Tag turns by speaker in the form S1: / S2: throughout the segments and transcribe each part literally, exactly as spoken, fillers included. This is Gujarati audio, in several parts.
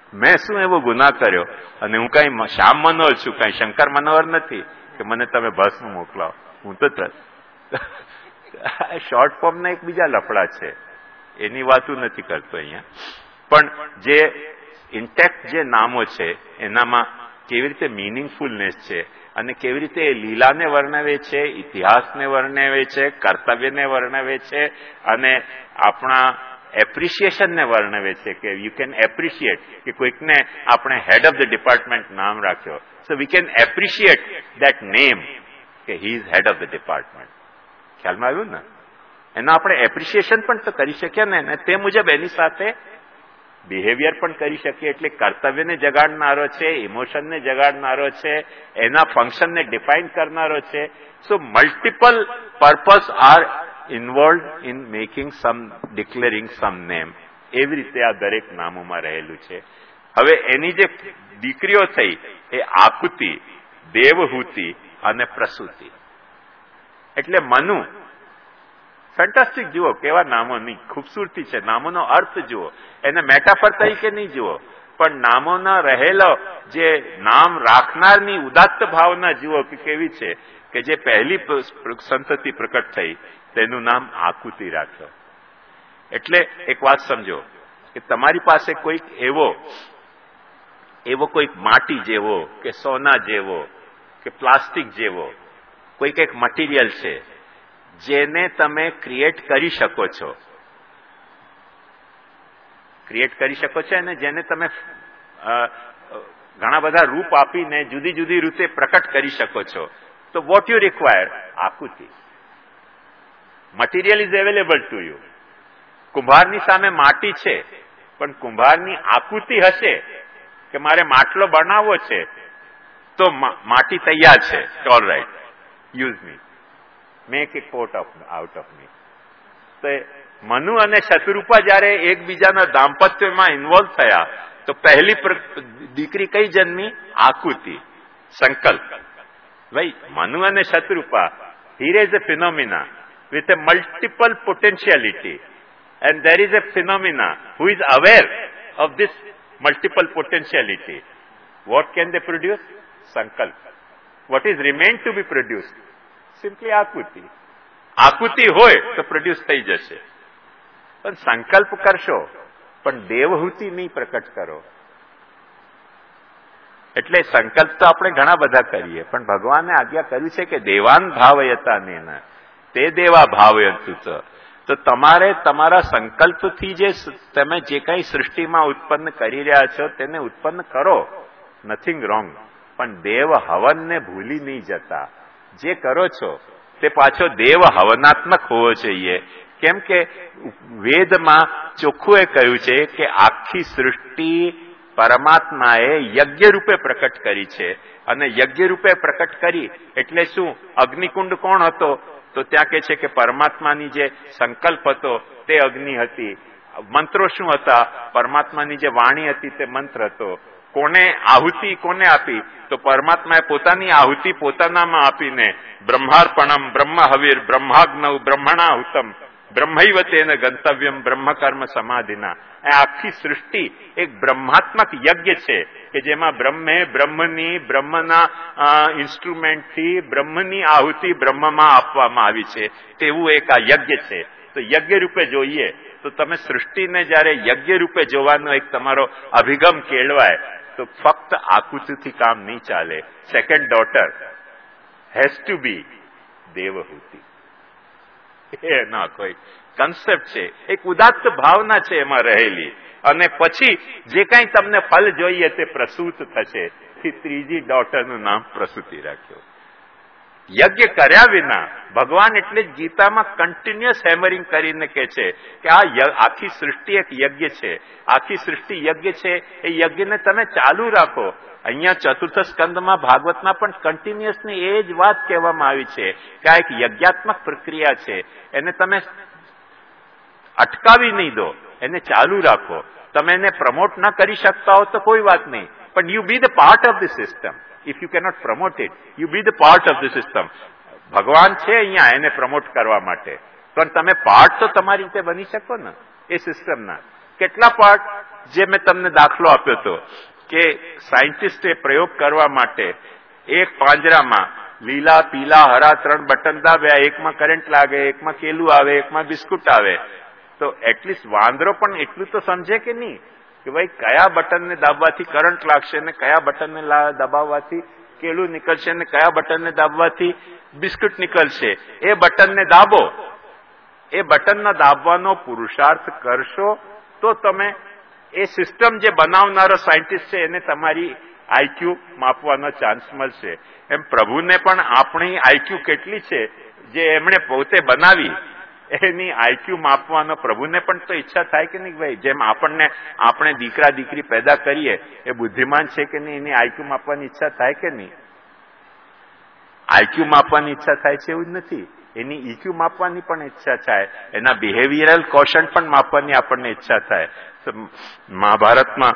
S1: મેં શું એવો ગુનાહ કર્યો? અને હું કઈ શ્યામ મનોહર છું, કઈ શંકર મનોહર નથી કે મને તમે ભસ્મ મોકલાવો. હું તો શોર્ટ ફોર્મના એક બીજા લફડા છે, એની વાતો નથી કરતો અહીંયા. પણ જે ઇન્ટેક્ટ જે નામો છે એનામાં કેવી રીતે મિનિંગફુલનેસ છે અને કેવી રીતે એ લીલાને વર્ણવે છે, ઇતિહાસને વર્ણવે છે, કર્તવ્યને વર્ણવે છે અને આપણા એપ્રિશિએશનને વર્ણવે છે કે યુ કેન એપ્રિશિએટ કે કોઈકને આપણે હેડ ઓફ ધ ડિપાર્ટમેન્ટ નામ રાખ્યો, so we can appreciate that name કે he is head of the department. ખ્યાલમાં આવ્યું ને? એનો આપણે એપ્રિશિએશન પણ તો કરી શકીએ ને, અને તે મુજબ એની સાથે બિહેવિયર પણ કરી શકીએ. એટલે કર્તવ્યને જગાડનારો છે, ઇમોશનને જગાડનારો છે, એના ફંક્શનને ડિફાઇન કરનારો છે. So multiple purpose are involve in making some declaring some name. એવી રીતે આ દરેક નામોમાં રહેલું છે. હવે એની જે દીકરીઓ થઈ એ આકુતિ, દેવહૂતિ અને પ્રસૂતિ. એટલે મનુ ફેન્ટાસ્ટિક જુઓ કેવા નામોની ખૂબસૂરતી છે, નામોનો અર્થ જુઓ, એને મેટાફર તરીકે નહીં જુઓ, પણ નામોના રહેલો જે નામ રાખનારની ઉદાત્ત ભાવના જુઓ કે કેવી છે. કે જે પહેલી સંતતિ પ્રકટ થઈ તેનું નામ આકુતિ રાખ્યો. એટલે એક વાત સમજો કે તમારી પાસે કોઈક એવો એવો કોઈક માટી જેવો કે સોના જેવો કે પ્લાસ્ટિક જેવો કોઈક એક મટીરિયલ છે જેને તમે ક્રિએટ કરી શકો છો, ક્રિએટ કરી શકો છો અને જેને તમે ઘણા બધા રૂપ આપીને જુદી જુદી રીતે પ્રકટ કરી શકો છો. તો વોટ યુ રિક્વાયર? આકૃતિ. Material is available to you. કુંભારની સામે માટી છે, પણ કુંભારની આકૃતિ હશે કે મારે માટલો બનાવવો છે તો માટી તૈયાર છે, all right, use me, make a pot of out of me. તો મનુ અને શત્રુપા જયારે એકબીજાના દાંપત્યમાં ઇન્વોલ્વ થયા તો પહેલી દીકરી કઈ જન્મી? આકૃતિ, સંકલ્પ. ભાઈ મનુ અને Shatarupa, here is a phenomena with a multiple potentiality and there is a phenomena who is aware of this multiple potentiality. What can they produce? Sankalp. What is remained to be produced? Simply આકૃતિ. આકૃતિ હોય તો પ્રોડ્યુસ થઈ જશે, પણ સંકલ્પ કરશો પણ દેવહૂતિ નહીં પ્રકટ કરો. એટલે સંકલ્પ તો આપણે ઘણા બધા કરીએ, પણ ભગવાને આજ્ઞા કર્યું છે કે દેવાન ભાવયતા ને તે દેવા ભાવયંતુ. તો તમારે તમારા સંકલ્પથી જે તમે જે કંઈ સૃષ્ટિમાં ઉત્પન્ન કરી રહ્યા છો તેને ઉત્પન્ન કરો, નથિંગ રોંગ, પણ દેવ હવનને ભૂલી નહીં જતા. જે કરો છો તે પાછો દેવ હવનાત્મક હોવો જોઈએ. કેમ કે વેદમાં ચોખ્ખું એ કહ્યું છે કે આખી સૃષ્ટિ પરમાત્માએ યજ્ઞ રૂપે પ્રકટ કરી છે, અને યજ્ઞ રૂપે પ્રકટ કરી એટલે શું? અગ્નિકુંડ કોણ હતો? તો ત્યાં કે છે કે પરમાત્માની જે સંકલ્પ હતો તે અગ્નિ હતી. મંત્રો શું હતા? પરમાત્માની જે વાણી હતી તે મંત્ર હતો. કોને આહુતિ કોને આપી? તો પરમાત્માએ પોતાની આહુતિ પોતાનામાં આપીને બ્રહ્માર્પણમ બ્રહ્મ હવિર બ્રહ્માગ્નવ બ્રહ્મણાહુતમ બ્રહ્મૈવ તેન ગંતવ્યમ બ્રહ્મકર્મ સમાધિના. આ આખી સૃષ્ટિ એક બ્રહ્માત્મક યજ્ઞ છે કે જેમાં બ્રહ્મે બ્રહ્મની બ્રહ્મના ઇન્સ્ટ્રુમેન્ટથી બ્રહ્મની આહુતિ બ્રહ્મમાં આપવામાં આવી છે. તેવું એક આ યજ્ઞ છે. તો યજ્ઞ રૂપે જોઈએ તો તમે સૃષ્ટિને જયારે યજ્ઞ રૂપે જોવાનો એક તમારો અભિગમ કેળવાય તો ફક્ત આકૃતિથી કામ નહીં ચાલે. Second daughter has to be Devahuti. એના કોઈ કન્સેપ્ટ છે, એક ઉદાત્ત ભાવના છે એમાં રહેલી. અને પછી જે કઈ તમને ફલ જોઈએ તે પ્રસૂત થશે. ત્રીજી ડોટરનું નામ પ્રસૂતિ રાખ્યો. યજ્ઞ કર્યા વિના ભગવાન એટલે જ ગીતામાં કન્ટિન્યુઅસ હેમરિંગ કરીને કે છે કે આ આખી સૃષ્ટિ એક યજ્ઞ છે. આખી સૃષ્ટિ યજ્ઞ છે, એ યજ્ઞને તમે ચાલુ રાખો. અહીંયા ચતુર્થ સ્કંદમાં ભાગવતમાં પણ કન્ટિન્યુઅસની એ જ વાત કહેવામાં આવી છે કે આ એક યજ્ઞાત્મક પ્રક્રિયા છે, એને તમે અટકાવી નહીં દો, એને ચાલુ રાખો. તમે એને પ્રમોટ ના કરી શકતા હો તો કોઈ વાત નહીં, પણ you be the part of the system. If you cannot promote it, you be the part of the system. ભગવાન છે અહીંયા એને પ્રમોટ કરવા માટે, પણ તમે પાર્ટ તો તમારી રીતે બની શકો ને એ સિસ્ટમના. કેટલા પાર્ટ? જે મેં તમને દાખલો આપ્યો હતો કે સાયન્ટિસ્ટે પ્રયોગ કરવા માટે એક પાંજરામાં લીલા પીલા હરા ત્રણ બટન દાબ્યા, એકમાં કરંટ લાગે, એકમાં કેલું આવે, એકમાં બિસ્કુટ આવે, તો એટલીસ્ટ વાંદરો પણ એટલું તો સમજે કે નહીં કે ભાઈ કયા બટનને દાબવાથી કરંટ લાગશે ને કયા બટનને દબાવવાથી કેલું નીકળશે ને કયા બટનને દાબવાથી બિસ્કુટ નીકળશે. એ બટનને દાબો, એ બટનના દાબવાનો પુરુષાર્થ કરશો તો તમે એ સિસ્ટમ જે બનાવનારો સાયન્ટિસ્ટ છે એને તમારી આઈક્યુ માપવાનો ચાન્સ મળશે. એમ પ્રભુને પણ આપણી આઈક્યુ કેટલી છે જે એમણે પોતે બનાવી એની આઈક્યુ માપવાનો પ્રભુને પણ તો ઈચ્છા થાય કે નહીં ભાઈ, જેમ આપણને આપણે દીકરા દીકરી પેદા કરીએ એ બુદ્ધિમાન છે કે નહીં એની આઈક્યુ માપવાની ઈચ્છા થાય કે નહીં? આઈક્યુ માપવાની ઈચ્છા થાય છે એવું જ નથી, એની ઈક્યુ માપવાની પણ ઈચ્છા થાય, એના બિહેવિયરલ કોશન્ટ પણ માપવાની આપણને ઈચ્છા થાય. મહાભારતમાં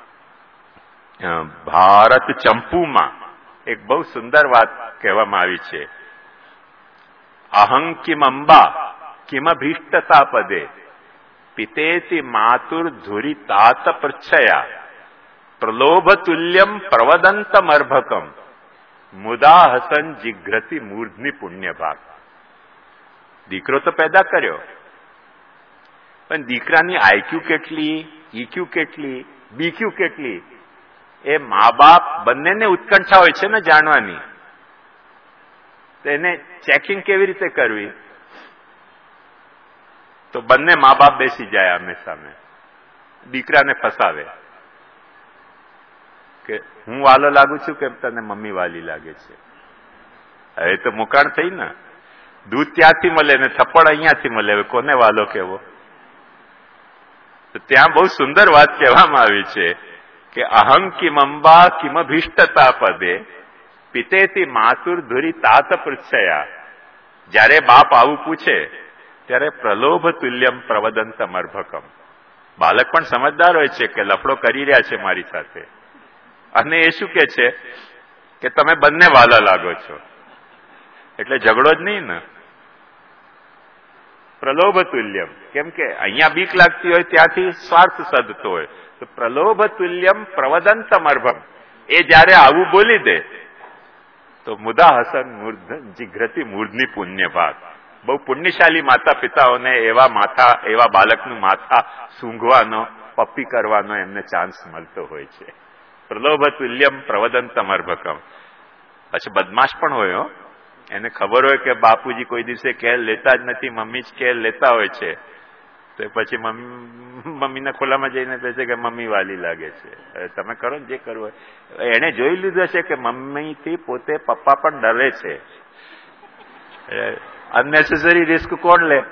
S1: ભારત ચંપુમાં એક બહુ સુંદર વાત કહેવામાં આવી છે. અહં કિમ અંબા કિમભીષ્ટતા પદે પિતેતિ માતુર ધુરી તાત પૃચ્છયા પ્રલોભ તુલ્યમ પ્રવદંતમર્ભકમ મુદા હસન જીઘ્રતિ મૂર્ધની પુણ્ય ભાગ. દીકરો તો પેદા કર્યો, પણ દીકરાની આઈક્યુ કેટલી, ઈક્યુ કેટલી, બીક્યુ કેટલી, એ મા બાપ બંનેને ઉત્કંઠા હોય છે ને જાણવાની. તેને ચેકિંગ કેવી રીતે કરવી? તો બંને મા બાપ બેસી જાય આમે સામે, દીકરાને ફસાવે કે હું વાલો લાગુ છું કે તને મમ્મી વાલી લાગે છે. હવે તો મુકાણ થઈ ને, દૂધ ત્યાંથી મળે ને થપ્પડ અહીંયાથી મળે, હવે કોને વાલો કેવો? તો ત્યાં બહુ સુંદર વાત કહેવામાં આવી છે કે અહં કિમ અંબા કિમભીષ્ટતા પદે પિતેથી માતુર ધુરી તાત પૃચ્છયા. જ્યારે બાપ આવું પૂછે ત્યારે પ્રલોભ તુલ્યમ પ્રવદંતમ અર્ભકમ. બાલક પણ સમજદાર હોય છે કે લફડો કરી રહ્યા છે મારી સાથે, અને એ શું કે છે કે તમે બંને વાલા લાગો છો, એટલે ઝઘડો જ નહીં ને. પ્રલોભ તુલ્યમ, કેમ કે અહીંયા બીક લાગતી હોય ત્યાંથી સ્વાર્થ સદતો હોય, તો પ્રલોભ તુલ્યમ પ્રવદંતમ અર્ભમ. એ જયારે આવું બોલી દે તો મુદા હસન મૂર્ધ જીઘ્રતિ મૂર્ધની પુણ્ય ભાગ. બહુ પુણ્યશાળી માતા પિતાઓને એવા માથા એવા બાલકનું માથા સૂંઘવાનો, પપ્પી કરવાનો એમને ચાન્સ મળતો હોય છે. પ્રલોભ તુલ્યમ પ્રવદંતમ અર્ભકમ. પછી બદમાશ પણ હોય, એને ખબર હોય કે બાપુજી કોઈ દિવસે કેર લેતા જ નથી, મમ્મી જ કેર લેતા હોય છે, તો પછી મમ્મીના ખોલામાં જઈને કહે છે કે મમ્મી વાલી લાગે છે. તમે કરો ને જે કરવું હોય. એને જોઈ લીધું છે કે મમ્મીથી પોતે પપ્પા પણ ડરે છે. અનનેસેસરી રિસ્ક કોણ લે?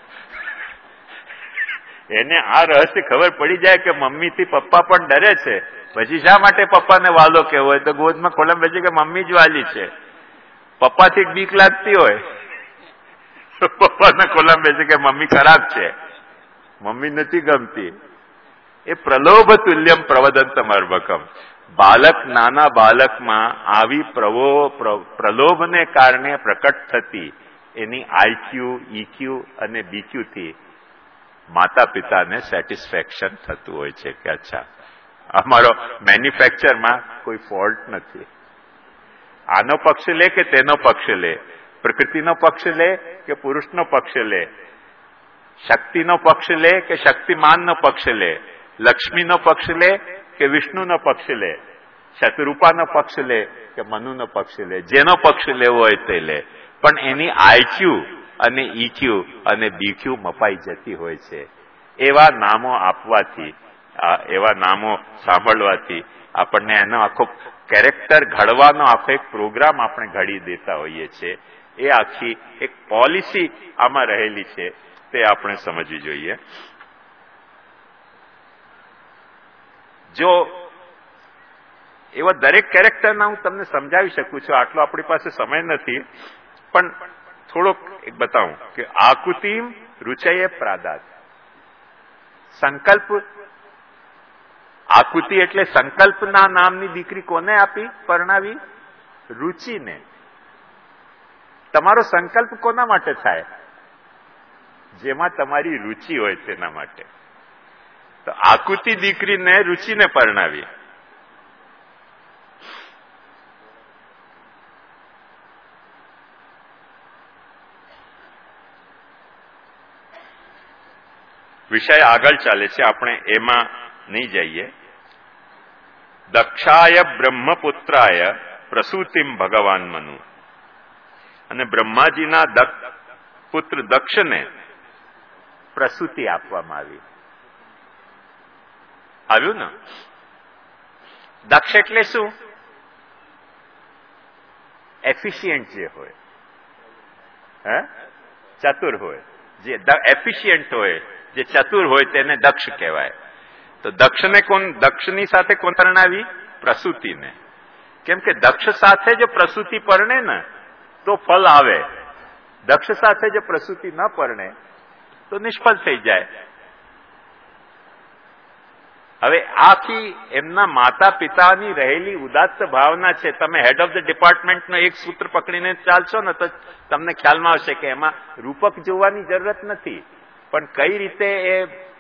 S1: એને આ રહસ્ય ખબર પડી જાય કે મમ્મીથી પપ્પા પણ ડરે છે, પછી શા માટે પપ્પાને વાલો કેવો હોય? તો ગોદમાં ખોલામાં બેસે કે મમ્મી જ વાલી છે. પપ્પાથી બીક લાગતી હોય તો પપ્પાના ખોલામાં બેસે કે મમ્મી ખરાબ છે, મમ્મી નથી ગમતી. એ પ્રલોભ તુલ્યમ પ્રવદંતમ અર્ભકમ. બાલક નાના બાલકમાં આવી પ્રવો પ્રલોભને કારણે પ્રકટ થતી એની આઈક્યુ, ઈક્યુ અને બીક્યુ થી માતા પિતાને સેટિસ્ફેક્શન થતું હોય છે કે અચ્છા અમારો મેન્યુફેક્ચરમાં કોઈ ફોલ્ટ નથી. આનો પક્ષ લે કે તેનો પક્ષ લે, પ્રકૃતિનો પક્ષ લે કે પુરુષનો પક્ષ લે, શક્તિનો પક્ષ લે કે શક્તિમાનનો પક્ષ લે, લક્ષ્મીનો પક્ષ લે કે વિષ્ણુનો પક્ષ લે, શતરૂપાનો પક્ષ લે કે મનુનો પક્ષ લે, જેનો પક્ષ લેવો હોય તે લે, પણ એની આઈક્યુ અને ઈક્યુ અને બીક્યુ મપાઈ જતી હોય છે. એવા નામો આપવાથી, એવા નામો સાંભળવાથી આપણને એનો આખો કેરેક્ટર ઘડવાનો આખો એક પ્રોગ્રામ આપણે ઘડી દેતા હોઈએ છીએ. એ આખી એક પોલિસી આમાં રહેલી છે, તે આપણે સમજવી જોઈએ. જો એવા દરેક કેરેક્ટરના હું તમને સમજાવી શકું છું, આટલો આપણી પાસે સમય નથી, પણ થોડોક એક બતાવું કે આકુતિમ રુચયે પ્રાદાત. સંકલ્પ, આકુતિ એટલે સંકલ્પના નામની દીકરી કોને આપી, પરણાવી? રુચિને. તમારો સંકલ્પ કોના માટે થાય? જેમાં તમારી રુચિ હોય તેના માટે. તો આકુતિ દીકરીને રુચિને પરણાવી. વિષય આગળ ચાલે છે, આપણે એમાં નહીં જઈએ. દક્ષાય બ્રહ્મપુત્રાય પ્રસૂતિમ ભગવાન મનુ. અને બ્રહ્માજીના પુત્ર દક્ષને પ્રસૂતિ આપવામાં આવી. આવ્યું ને? દક્ષ એટલે શું? એફિશિયન્ટ જે હોય, હે, ચતુર હોય, જે એફિશિયન્ટ હોય, જે ચતુર હોય તેને દક્ષ કહેવાય. તો દક્ષને કોણ, દક્ષની સાથે કોણ પરણાવી? પ્રસૂતિને. કેમ કે દક્ષ સાથે જો પ્રસૂતિ પરણે ને તો ફળ આવે. દક્ષ સાથે જો પ્રસૂતિ ન પરણે તો નિષ્ફળ થઈ જાય. હવે આખી એમના માતા પિતાની રહેલી ઉદાત્ત ભાવના છે. તમે હેડ ઓફ ધ ડિપાર્ટમેન્ટનો એક સૂત્ર પકડીને ચાલશો ને તો તમને ખ્યાલમાં આવશે કે એમાં રૂપક જોવાની જરૂરત નથી, પણ કઈ રીતે એ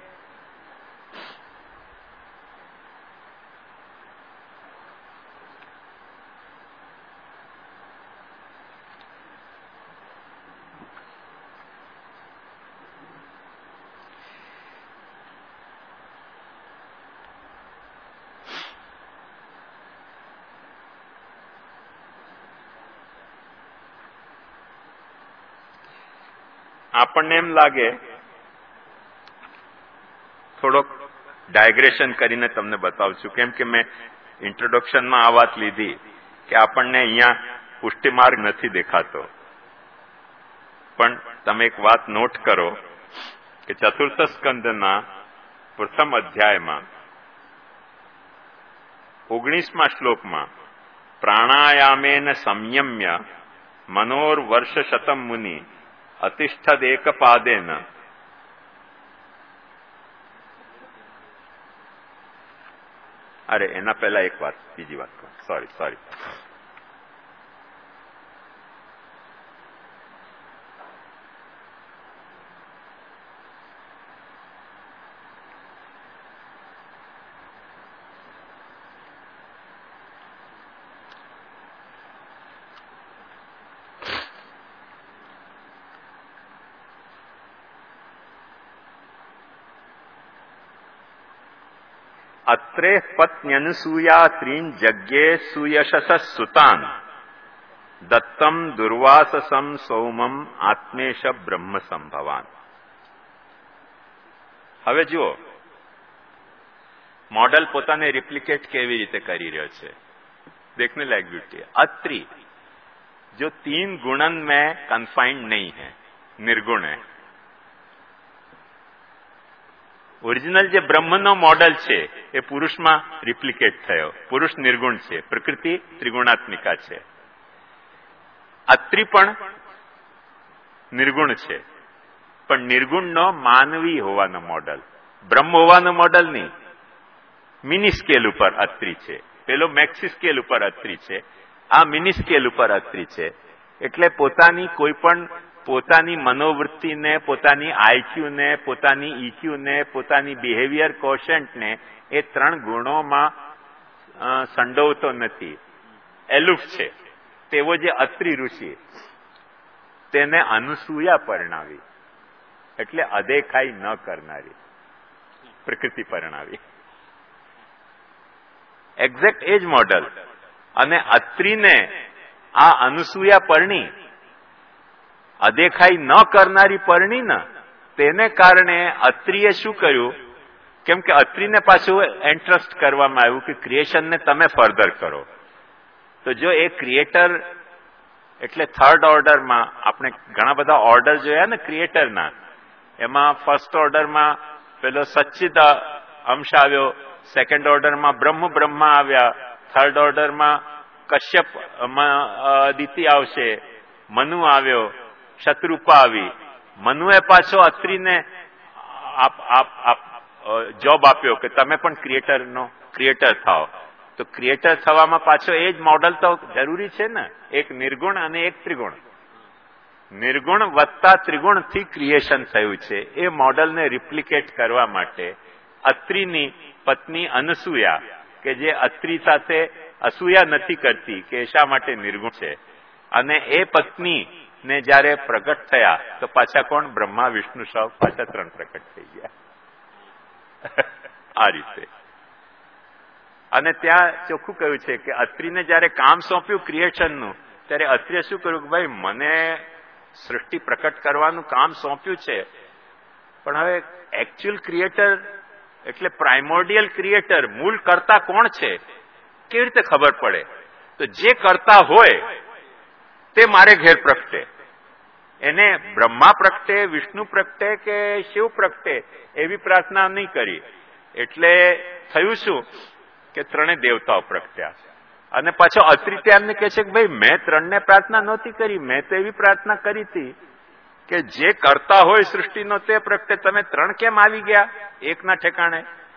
S1: આપણને એમ લાગે, થોડોક ડાયગ્રેશન કરીને તમને બતાવું છું, કેમ કે મેં ઇન્ટ્રોડક્શનમાં આ વાત લીધી કે આપણને અહીંયા પુષ્ટિમાર્ગ નથી દેખાતો. પણ તમે એક વાત નોટ કરો કે ચતુર્થ સ્કંદના પ્રથમ અધ્યાયમાં ઓગણીસમા શ્લોકમાં પ્રાણાયામેન સંયમ્ય મનોર વર્ષ શતમ મુનિ અતિષ્ઠદ એક પાદેન. અરે એના પહેલા એક વાત, બીજી વાત કહું, સોરી સોરી અત્રે પત્ન્યનુસૂયા ત્રીન જગ્યે સુયશસ સુતાન દત્તમ દુર્વાસસમ સૌમમ આત્મેશ બ્રહ્મ સંભવાન. હવે જુઓ, મોડલ પોતાને રિપ્લિકેટ કેવી રીતે કરી રહ્યો છે, देखने लायक ब्यूटी है. अत्रि जो तीन गुणन में कन्फाइंड नहीं है, निर्गुण है. ઓરિજિનલ જે બ્રહ્મનો મોડલ છે એ પુરુષમાં રિપ્લિકેટ થયો. પુરુષ નિર્ગુણ છે, પ્રકૃતિ ત્રિગુણાત્મિકા છે. અત્રિ પણ નિર્ગુણ છે, પણ નિર્ગુણનો માનવી હોવાનો મોડલ, બ્રહ્મ હોવાનો મોડલ નહીં. મિની સ્કેલ ઉપર અત્રિ છે, પેલો મેક્સી સ્કેલ ઉપર અત્રિ છે, આ મિની સ્કેલ ઉપર અત્રિ છે. એટલે પોતાની કોઈ પણ પોતાની મનોવૃત્તિને, પોતાની આઈક્યુને, પોતાની ઈક્યુને, પોતાની બિહેવિયર કોશન્ટને એ ત્રણ ગુણોમાં સંડોવતો નથી, એલુફ છે. તેવો જે અત્રિ ઋષિ, તેને અનુસૂયા પરણાવી, એટલે અદેખાઈ ન કરનારી પ્રકૃતિ પરણાવી. એક્ઝેક્ટ એ જ મોડલ. અને અત્રિને આ અનુસૂયા પરણી, અદેખાઈ ન કરનારી પરણી ને, તેને કારણે અત્રિએ શું કર્યું, કેમ કે અત્રિને પાછું એન્ટ્રસ્ટ કરવામાં આવ્યું કે ક્રિએશનને તમે ફર્ધર કરો. તો જો એ ક્રિએટર, એટલે થર્ડ ઓર્ડરમાં આપણે ઘણા બધા ઓર્ડર જોયા ને ક્રિએટરના, એમાં ફર્સ્ટ ઓર્ડરમાં પેલો સચ્ચિદ અંશ આવ્યો, સેકન્ડ ઓર્ડરમાં બ્રહ્મ બ્રહ્મા આવ્યા, થર્ડ ઓર્ડરમાં કશ્યપ દિતિ આવશે, મનુ આવ્યો, શત્રુપા આવી. મનુએ પાછો અત્રિને જોબ આપ્યો કે તમે પણ ક્રિએટરનો ક્રિએટર થાઓ. તો ક્રિએટર થવામાં પાછો એ જ મોડલ તો જરૂરી છે ને, એક નિર્ગુણ અને એક ત્રિગુણ. નિર્ગુણ વત્તા ત્રિગુણથી ક્રિએશન થયું છે. એ મોડલને રિપ્લિકેટ કરવા માટે અત્રિની પત્ની અનસૂયા કે જે અત્રિ સાથે અસૂયા નથી કરતી કે શા માટે નિર્ગુણ છે, અને એ પત્ની ને જયારે પ્રગટ થયા તો પાછા કોણ? બ્રહ્મા વિષ્ણુ સૌ પાછા ત્રણ પ્રગટ થઈ ગયા આ રીતે. અને ત્યાં ચોખ્ખું કહ્યું છે કે અત્રિને જયારે કામ સોંપ્યું ક્રિએશનનું, ત્યારે અત્રિએ શું કર્યું કે ભાઈ મને સૃષ્ટિ પ્રકટ કરવાનું કામ સોંપ્યું છે, પણ હવે એકચ્યુઅલ ક્રિએટર એટલે પ્રાઇમોર્ડિયલ ક્રિએટર, મૂળ કર્તા કોણ છે કેવી રીતે ખબર પડે? તો જે કર્તા હોય તે મારે ઘેર પ્રગટે. એને બ્રહ્મા પ્રગટે, વિષ્ણુ પ્રગટે કે શિવ પ્રગટે એવી પ્રાર્થના નહીં કરી. એટલે થયું શું કે ત્રણે દેવતાઓ પ્રગટ્યા. અને પાછો અત્રિ એમને કહે છે કે ભાઈ મેં ત્રણને પ્રાર્થના નહોતી કરી, મેં તો એવી પ્રાર્થના કરી હતી કે જે કરતા હોય સૃષ્ટિનો તે પ્રગટે. તમે ત્રણ કેમ આવી ગયા એકના ઠેકાણે?